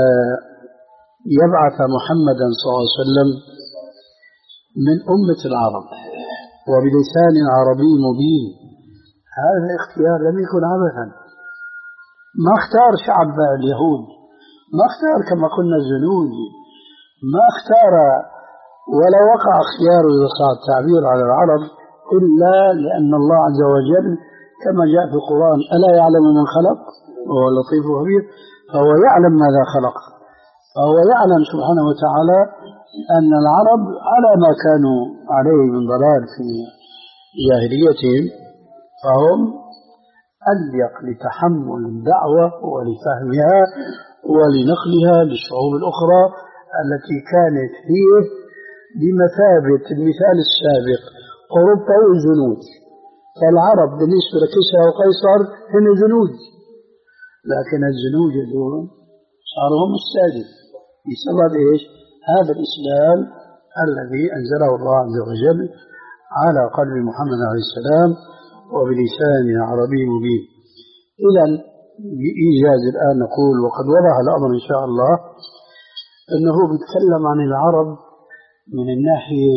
يبعث محمدا صلى الله عليه وسلم من أمة العرب وبلسان عربي مبين، هذا اختيار لم يكن عبثا. ما اختار شعب اليهود، ما اختار كما قلنا الزنوج، ما اختار ولا وقع اختياره إذا صار التعبير على العرب إلا لأن الله عز وجل كما جاء في القرآن ألا يعلم من خلق وهو اللطيف الخبير، فهو يعلم ماذا خلق، فهو يعلم سبحانه وتعالى أن العرب على ما كانوا عليه من ضلال في جاهليتهم، فهم أليق لتحمل الدعوة ولفهمها ولنقلها للشعوب الأخرى التي كانت هي بمثابة المثال السابق أوروبا والزنوج. فالعرب بالنسبة لكسرى وقيصر هم زنوج، لكن الزنوج دون صاروا هم السادس بسبب إيش؟ هذا الإسلام الذي أنزله الله عز وجل على قلب محمد عليه السلام وبلسان عربي مبين. إذا بإيجاز الآن نقول وقد وضح الأمر إن شاء الله أنه بيتكلم عن العرب من الناحية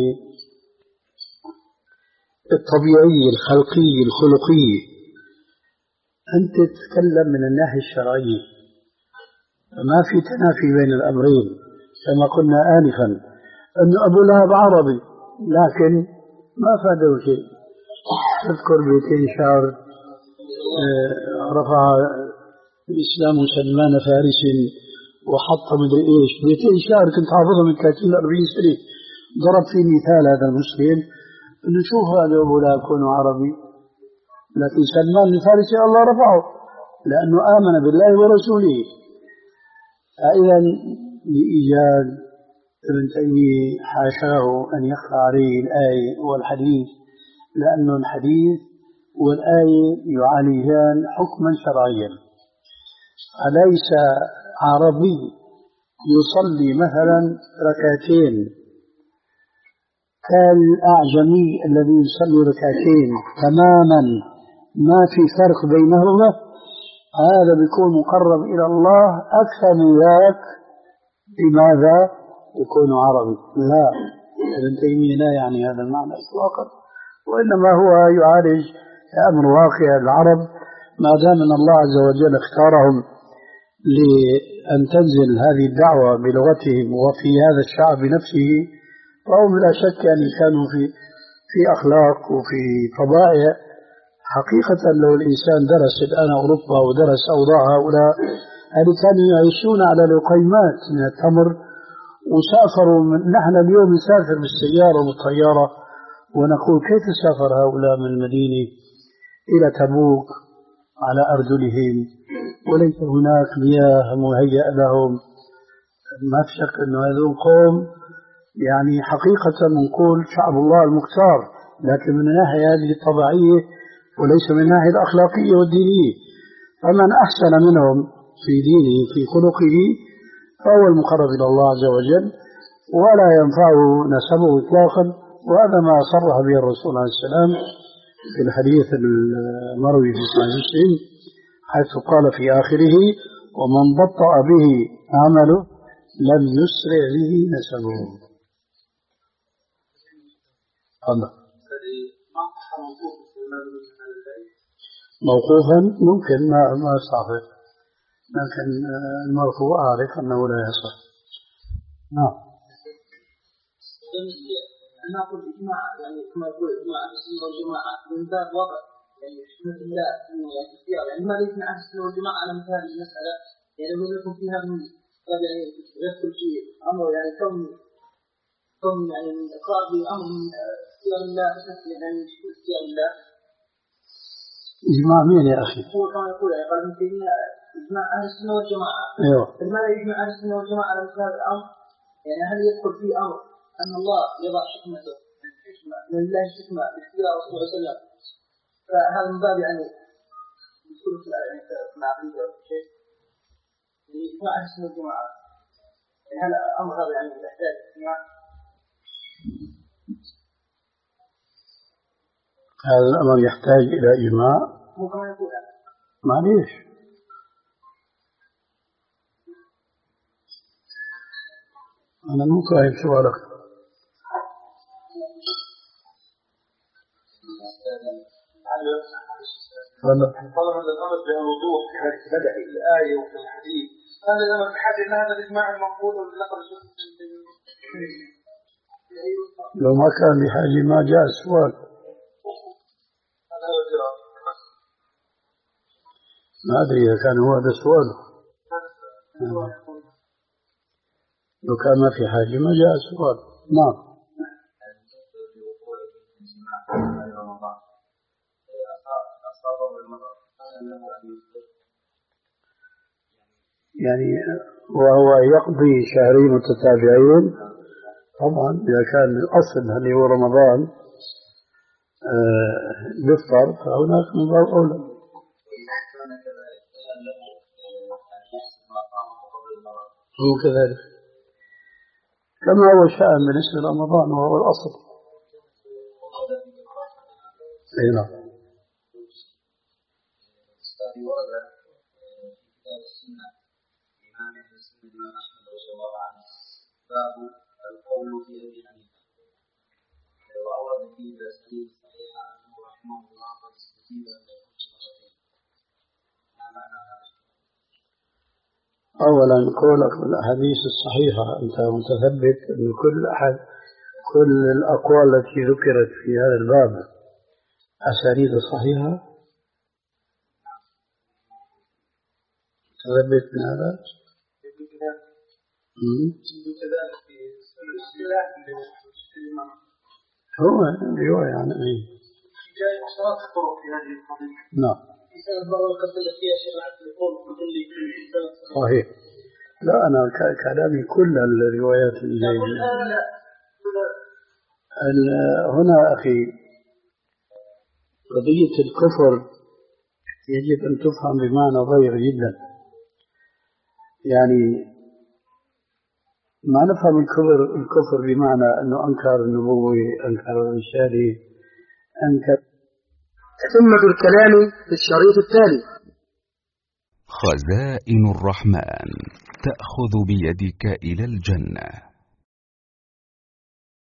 الطبيعية الخلقية الخلقية، أنت تتكلم من الناحية الشرعية، ما في تنافي بين الأمرين. كما قلنا آنفا أن أبو لهب عربي لكن ما فاده شيء. أذكر بيتين شعر رفع الإسلام سلمان فارس وحط مدري إيش، بيتين شعر كنت حافظها من ثلاثين أربعين سنة، ضرب في مثال هذا المسلم إنه شوف هذا أبو لهب كونه عربي، لكن سلمان الفارسي الله رفعه لأنه آمن بالله ورسوله. فإذا بإيجاد ابن تيمية حاشاه أن يخفى عليه الآية والحديث، لأن الحديث والآية يعالجان حكما شرعيا. أليس عربي يصلي مثلا ركعتين كالأعجمي الذي يصلي ركعتين تماما ما في فرق بينهما؟ هذا بيكون مقرب إلى الله أكثر من ذاك. لماذا يكون عربي؟ لا، ابن تيمية لا يعني هذا المعنى إطلاقا، وإنما هو يعالج أمر واقع العرب. ما دام أن الله عز وجل اختارهم لأن تنزل هذه الدعوة بلغتهم وفي هذا الشعب نفسه، فهم لا شك أن كانوا في في أخلاق وفي طبائع. حقيقة لو الإنسان درس الآن أوروبا ودرس أوضاع هؤلاء، هذه كانوا يعيشون على لقيمات من التمر وسافروا. من نحن اليوم نسافر بالسيارة والطيارة ونقول كيف سافر هؤلاء من المدينة إلى تبوك على أرجلهم وليس هناك مياه مهيئة لهم. ما في شك أن هذول قوم يعني حقيقة نقول شعب الله المختار، لكن من الناحية هذه الطبيعية وليس من الناحية الأخلاقية والدينية. فمن أحسن منهم في دينه في خلقه فهو المقرب إلى الله عز وجل ولا ينفعه نسبه إطلاقا. وهذا ما صرح به الرسول عليه السلام في الحديث المروي في صحيح مسلم حيث قال في آخره: ومن بطأ به عمله لم يسرع به نسبه. الله موقوفا ممكن ما ما صافي، لكن المرفوع أعرف أنه لا يصح. نعم. أنا أقول إجماع يعني كما يقول إجماع أهل السنة والجماعة من باب وضع يعني حكمة الله إنه يعني اختيار يعني ما يجمع أهل السنة والجماعة على مثال المسألة يعني لو يكون فيها من باب يعني يدخل في أمر يعني كم كم يعني من إقرار بأمر من اختيار الله يعني اختيار الله. إجماع مين يا أخي؟ هو كما يقول يعني قال من تيمية إجماع أهل السنة والجماعة. أيوه. فلماذا يجمع أهل السنة والجماعة على مثال الأمر؟ يعني هل يدخل فيه أمر أن الله يضع حكمته الحكمة لله الحكمة باختيار رسول الله صلى الله عليه وسلم فهذا من باب يعني يدخل في العقيدة أو شيء يعني إجماع أهل السنة والجماعة يعني هذا أمر هذا يعني يحتاج إجماع. هذا الأمر يحتاج إلى إجماع. هو كما يقول معليش أنا مو فاهم سؤالك. طالما الأمر بوضوح في هذه بدأ الآية وفي الحديث هذا الأمر بحاجة إلى هذا الإجماع المقبول والنقل لو ما كان بحاجة ما جاء السؤال. هذا هو الجواب. ما أدري إذا كان هو هذا السؤال. لو كان ما في حاجة ما جاء السؤال. نعم. يعني وهو يقضي شهرين متتابعين طبعا إذا كان الأصل هل هو رمضان يفطر فهناك من باب أولى. هو كذلك كما هو شأن بالنسبة لرمضان وهو الأصل. أي نعم. باب القول في أبي حنيفة وأورد فيه الأسانيد الصحيحة أنه رحمه الله قد استجيب أن يكون مرتين. ما معنى هذا؟ أولا قولك بالأحاديث الصحيحة أنت متثبت أن كل أحد كل الأقوال التي ذكرت في هذا الباب أسانيد صحيحة تثبت من هذا؟ هو رواية عن أي جاء عشرات الطرق في هذه القضية. نعم صحيح. لا أنا كلامي كل الروايات اللي جاية هنا أخي قضية الكفر يجب أن تفهم بمعنى ضيق جدا. يعني ما نفهم الكفر الكفر بمعنى أنه أنكر النبوة أنكر الرسالة أنكر. ثم بالكلام في الشريط التالي. خزائن الرحمن تأخذ بيدك إلى الجنة.